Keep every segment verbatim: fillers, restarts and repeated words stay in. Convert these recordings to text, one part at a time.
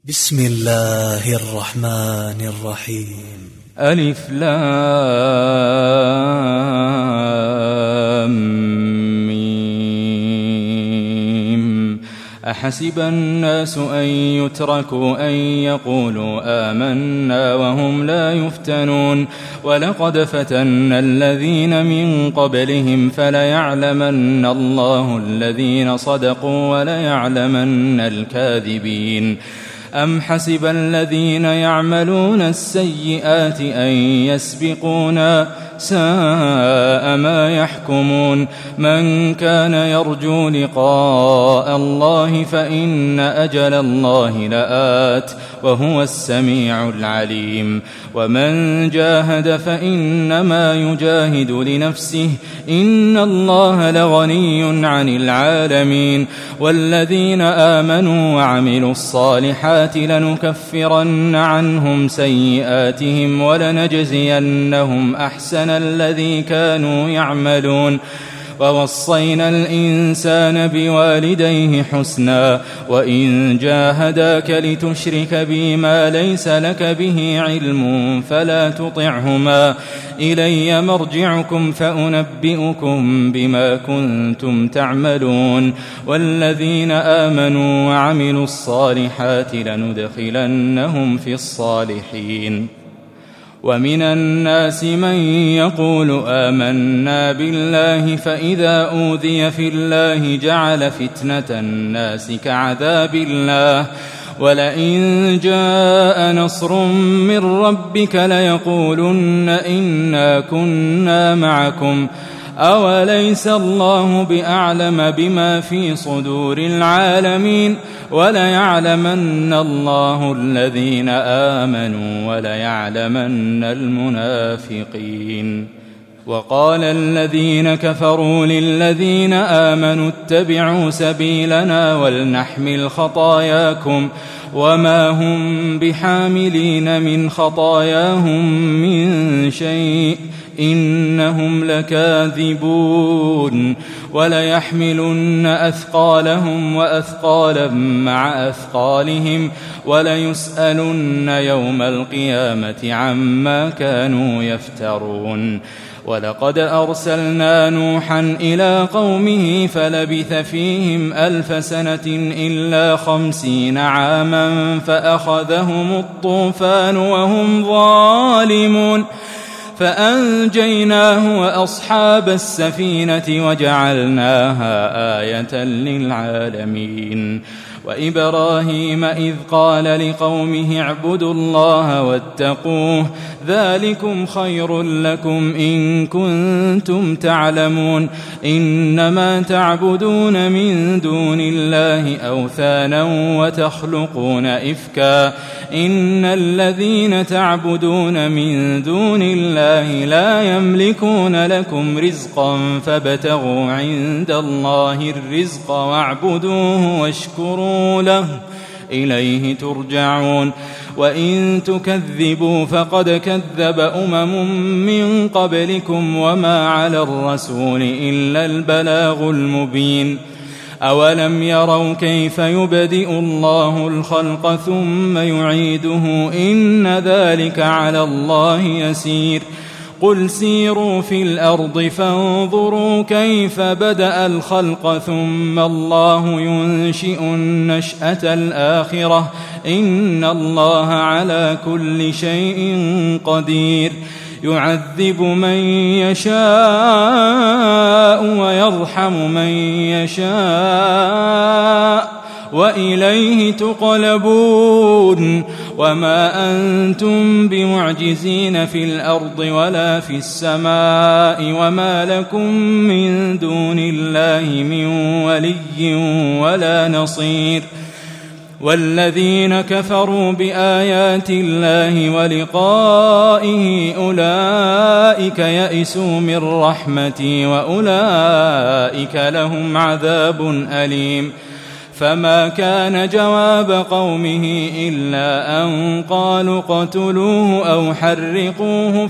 بسم الله الرحمن الرحيم. ألف لام ميم. أحسب الناس أن يتركوا أن يقولوا آمنا وهم لا يفتنون ولقد فتنا الذين من قبلهم فليعلمن الله الذين صدقوا وليعلمن الكاذبين. أم حسب الذين يعملون السيئات أن يسبقونا ساء ما يحكمون. من كان يرجو لقاء الله فإن أجل الله لآت وهو السميع العليم. ومن جاهد فإنما يجاهد لنفسه إن الله لغني عن العالمين. والذين آمنوا وعملوا الصالحات لنكفرن عنهم سيئاتهم ولنجزينهم أحسن الذي كانوا يعملون. ووصينا الإنسان بوالديه حسنا وإن جاهداك لتشرك بي ما ليس لك به علم فلا تطعهما إلي مرجعكم فأنبئكم بما كنتم تعملون. والذين آمنوا وعملوا الصالحات لندخلنهم في الصالحين. ومن الناس من يقول آمنا بالله فإذا أوذي في الله جعل فتنة الناس كعذاب الله ولئن جاء نصر من ربك ليقولن إنا كنا معكم أوليس الله بأعلم بما في صدور العالمين. وليعلمن الله الذين آمنوا وليعلمن المنافقين. وقال الذين كفروا للذين آمنوا اتبعوا سبيلنا ولنحمل خطاياكم وما هم بحاملين من خطاياهم من شيء إنهم لكاذبون. وليحملن أثقالهم وأثقالا مع أثقالهم وليسألن يوم القيامة عما كانوا يفترون. ولقد أرسلنا نوحا إلى قومه فلبث فيهم ألف سنة إلا خمسين عاما فأخذهم الطوفان وهم ظالمون فأنجيناه وأصحاب السفينة وجعلناها آية للعالمين. وإبراهيم إذ قال لقومه اعبدوا الله واتقوه ذلكم خير لكم إن كنتم تعلمون. إنما تعبدون من دون الله أوثانا وتخلقون إفكا إن الذين تعبدون من دون الله لا يملكون لكم رزقا فابتغوا عند الله الرزق واعبدوه واشكروا له إليه ترجعون. وإن تكذبوا فقد كذب أمم من قبلكم وما على الرسول إلا البلاغ المبين. أولم يروا كيف يبدئ الله الخلق ثم يعيده إن ذلك على الله يسير. قل سيروا في الأرض فانظروا كيف بدأ الخلق ثم الله ينشئ النشأة الآخرة إن الله على كل شيء قدير. يعذب من يشاء ويرحم من يشاء وإليه تقلبون. وما أنتم بمعجزين في الأرض ولا في السماء وما لكم من دون الله من ولي ولا نصير. والذين كفروا بآيات الله ولقائه أولئك يئسوا من رحمتي وأولئك لهم عذاب أليم. فما كان جواب قومه إلا أن قالوا اقتلوه أو حرقوه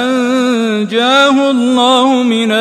فأنجاه الله من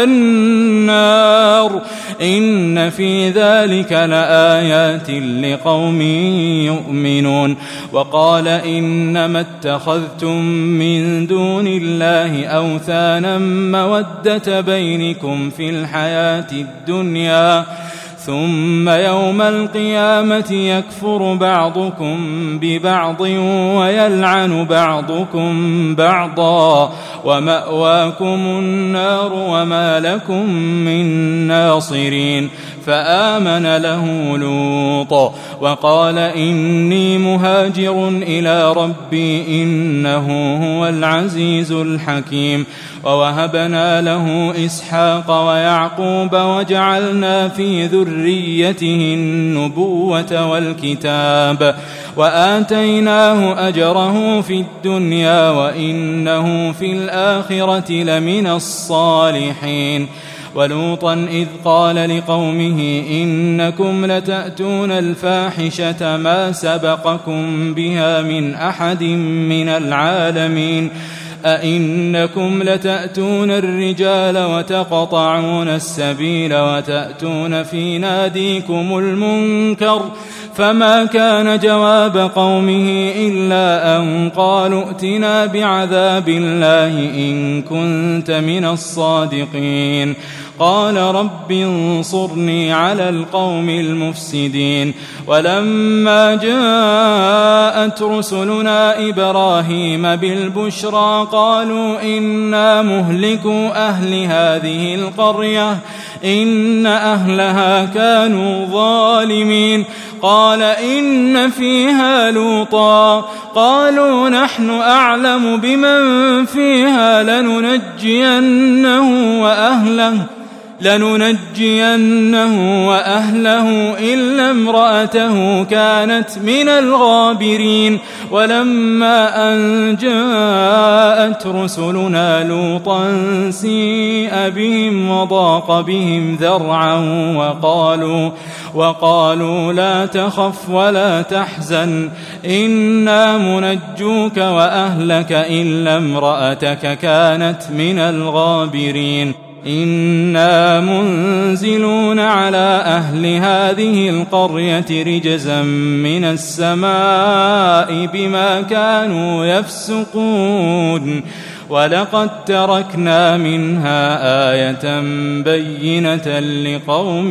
النار إن في ذلك لآيات لقوم يؤمنون. وقال إنما اتخذتم من دون الله أوثانا مودة بينكم في الحياة الدنيا ثم يوم القيامة يكفر بعضكم ببعض ويلعن بعضكم بعضا ومأواكم النار وما لكم من ناصرين. فآمن له لوط وقال إني مهاجر إلى ربي إنه هو العزيز الحكيم. ووهبنا له إسحاق ويعقوب وجعلنا في ذريته النبوة والكتاب وآتيناه أجره في الدنيا وإنه في الآخرة لمن الصالحين. ولوطا إذ قال لقومه إنكم لتأتون الفاحشة ما سبقكم بها من أحد من العالمين أئنكم لتأتون الرجال وتقطعون السبيل وتأتون في ناديكم المنكر فما كان جواب قومه إلا أن قالوا ائتنا بعذاب الله إن كنت من الصادقين. قال رب انصرني على القوم المفسدين. ولما جاءت رسلنا إبراهيم بالبشرى قالوا إنا مهلكو أهل هذه القرية إن أهلها كانوا ظالمين. قال إن فيها لوطا قالوا نحن أعلم بمن فيها لننجينه وأهله لننجينه وأهله إلا امرأته كانت من الغابرين. ولما أن جاءت رسلنا لوطا سيء بهم وضاق بهم ذرعا وقالوا, وقالوا لا تخف ولا تحزن إنا منجوك وأهلك إلا امرأتك كانت من الغابرين. إنا منزلون على أهل هذه القرية رجزا من السماء بما كانوا يفسقون. ولقد تركنا منها آية بينة لقوم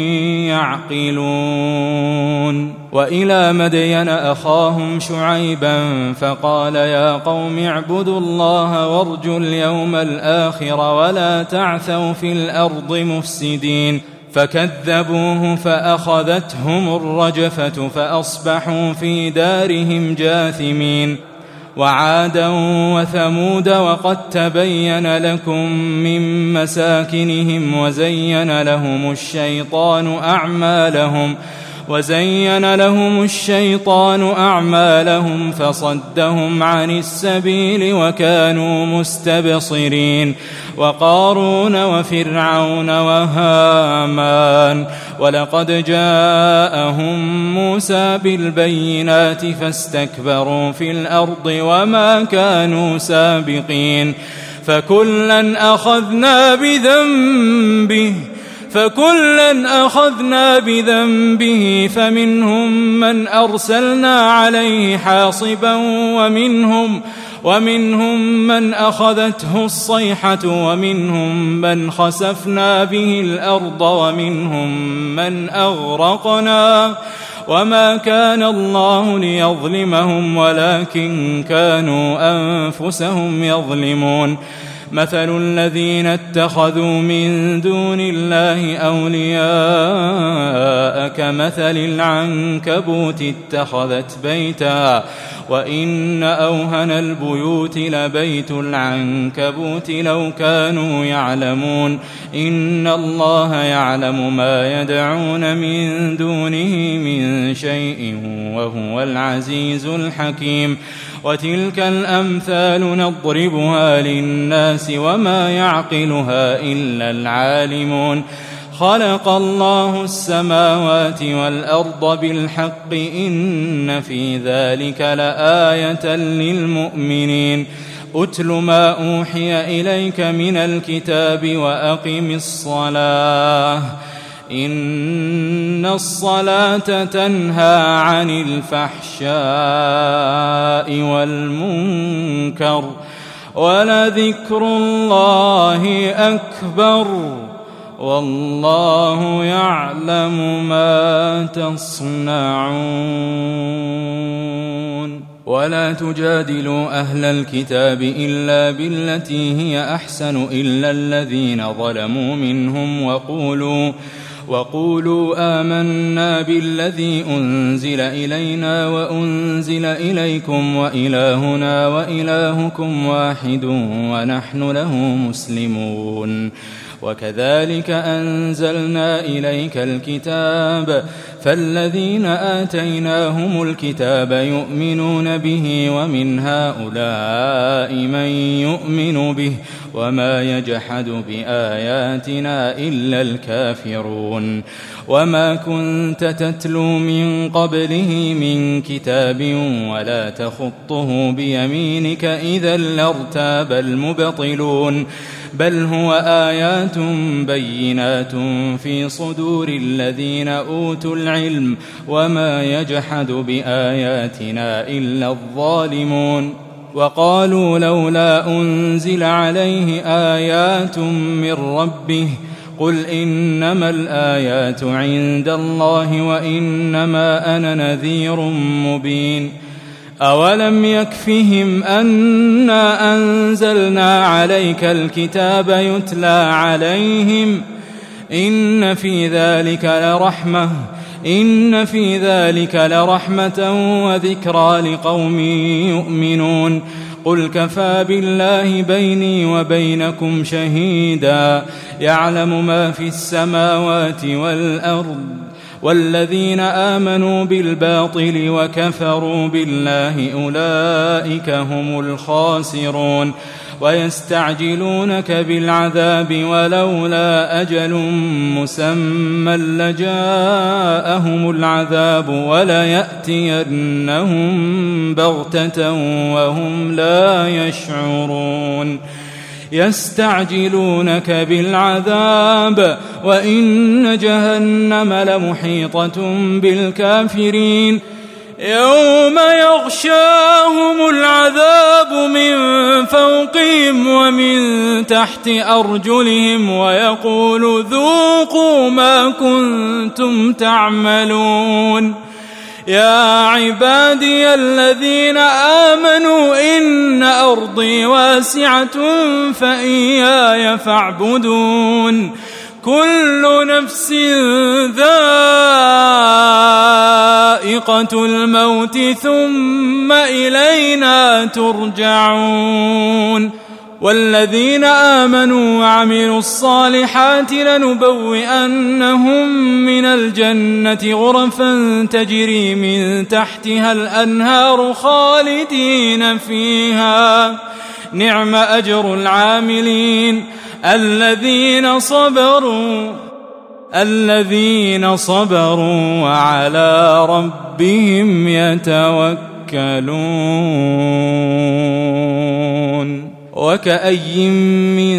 يعقلون. وإلى مدين أخاهم شعيبا فقال يا قوم اعبدوا الله وارجوا اليوم الآخر ولا تعثوا في الأرض مفسدين. فكذبوه فأخذتهم الرجفة فأصبحوا في دارهم جاثمين. وعادا وثمود وقد تبين لكم من مساكنهم وزين لهم الشيطان أعمالهم وزين لهم الشيطان أعمالهم فصدهم عن السبيل وكانوا مستبصرين. وقارون وفرعون وهامان ولقد جاءهم موسى بالبينات فاستكبروا في الأرض وما كانوا سابقين. فكلا أخذنا بذنبه فكلا أخذنا بذنبه فمنهم من أرسلنا عليه حاصبا ومنهم ومنهم من أخذته الصيحة ومنهم من خسفنا به الأرض ومنهم من أغرقنا وما كان الله ليظلمهم ولكن كانوا أنفسهم يظلمون. مثل الذين اتخذوا من دون الله أولياء كمثل العنكبوت اتخذت بيتا وإن أوهن البيوت لبيت العنكبوت لو كانوا يعلمون. إن الله يعلم ما يدعون من دونه من شيء وهو العزيز الحكيم. وتلك الأمثال نضربها للناس وما يعقلها إلا العالمون. خلق الله السماوات والأرض بالحق إن في ذلك لآية للمؤمنين أتل ما أوحي إليك من الكتاب وأقم الصلاة إن الصلاة تنهى عن الفحشاء والمنكر ولذكر الله أكبر والله يعلم ما تصنعون ولا تجادلوا أهل الكتاب إلا بالتي هي أحسن إلا الذين ظلموا منهم وقولوا وقولوا آمنا بالذي أنزل إلينا وأنزل إليكم وإلهنا وإلهكم واحد ونحن له مسلمون وكذلك أنزلنا إليك الكتاب فالذين آتيناهم الكتاب يؤمنون به ومن هؤلاء من يؤمن به وما يجحد بآياتنا إلا الكافرون وما كنت تتلو من قبله من كتاب ولا تخطه بيمينك إذا لارتاب المبطلون بل هو آيات بينات في صدور الذين أوتوا العلم وما يجحد بآياتنا إلا الظالمون وقالوا لولا أنزل عليه آيات من ربه قل إنما الآيات عند الله وإنما أنا نذير مبين أولم يكفهم أنا أنزلنا عليك الكتاب يتلى عليهم إن في ذلك لرحمة إن في ذلك لرحمة وذكرى لقوم يؤمنون قل كفى بالله بيني وبينكم شهيدا يعلم ما في السماوات والأرض والذين آمنوا بالباطل وكفروا بالله أولئك هم الخاسرون ويستعجلونك بالعذاب ولولا أجل مسمى لجاءهم العذاب وليأتينهم بغتة وهم لا يشعرون يستعجلونك بالعذاب وإن جهنم لمحيطة بالكافرين يوم يغشاهم العذاب من فوقهم ومن تحت أرجلهم ويقول ذوقوا ما كنتم تعملون يا عبادي الذين آمنوا إن أرضي واسعة فإياي فاعبدون كل نفس ذائقة الموت ثم إلينا ترجعون والذين آمنوا وعملوا الصالحات لنبوئنهم من الجنة غرفا تجري من تحتها الأنهار خالدين فيها نعم أجر العاملين الذين صبروا الذين صبروا وعلى ربهم يتوكلون وكأي من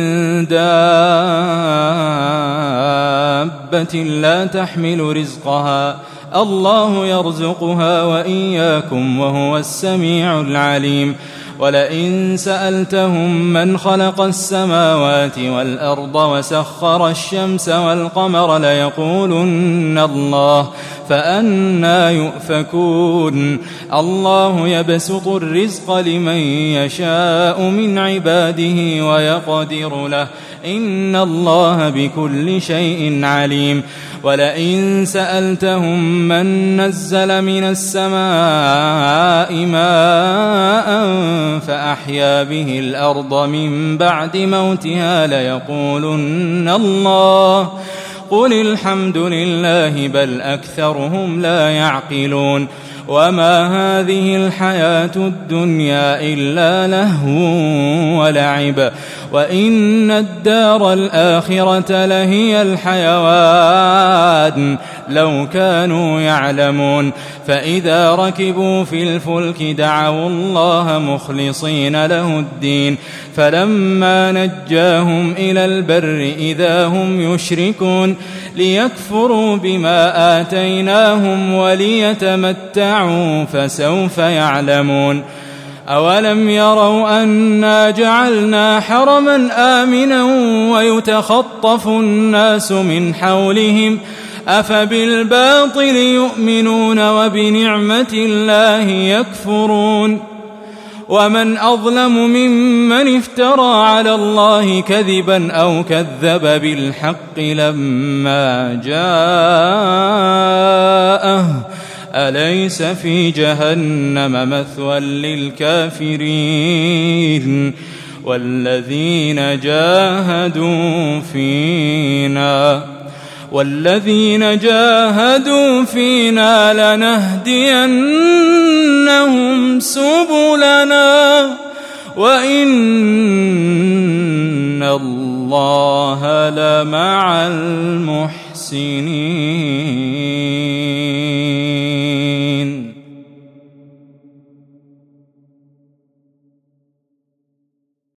دابة لا تحمل رزقها الله يرزقها وإياكم وهو السميع العليم ولئن سألتهم من خلق السماوات والأرض وسخر الشمس والقمر ليقولن الله فأنى يؤفكون الله يبسط الرزق لمن يشاء من عباده ويقدر له إن الله بكل شيء عليم ولئن سألتهم من نزل من السماء ماء فأحيا به الأرض من بعد موتها ليقولن الله قل الحمد لله بل أكثرهم لا يعقلون وما هذه الحياة الدنيا إلا لهو ولعب وإن الدار الآخرة لهي الحيوان لو كانوا يعلمون فإذا ركبوا في الفلك دعوا الله مخلصين له الدين فلما نجاهم إلى البر إذا هم يشركون ليكفروا بما آتيناهم وليتمتعوا فسوف يعلمون أولم يروا أنا جعلنا حرما آمنا ويتخطف الناس من حولهم أفبالباطل يؤمنون وبنعمة الله يكفرون ومن أظلم ممن افترى على الله كذبا أو كذب بالحق لما جاءه أليس في جهنم مثوى للكافرين والذين جاهدوا فينا والذين جاهدوا فينا لنهدينهم سبلنا وإن الله لمع المحسنين.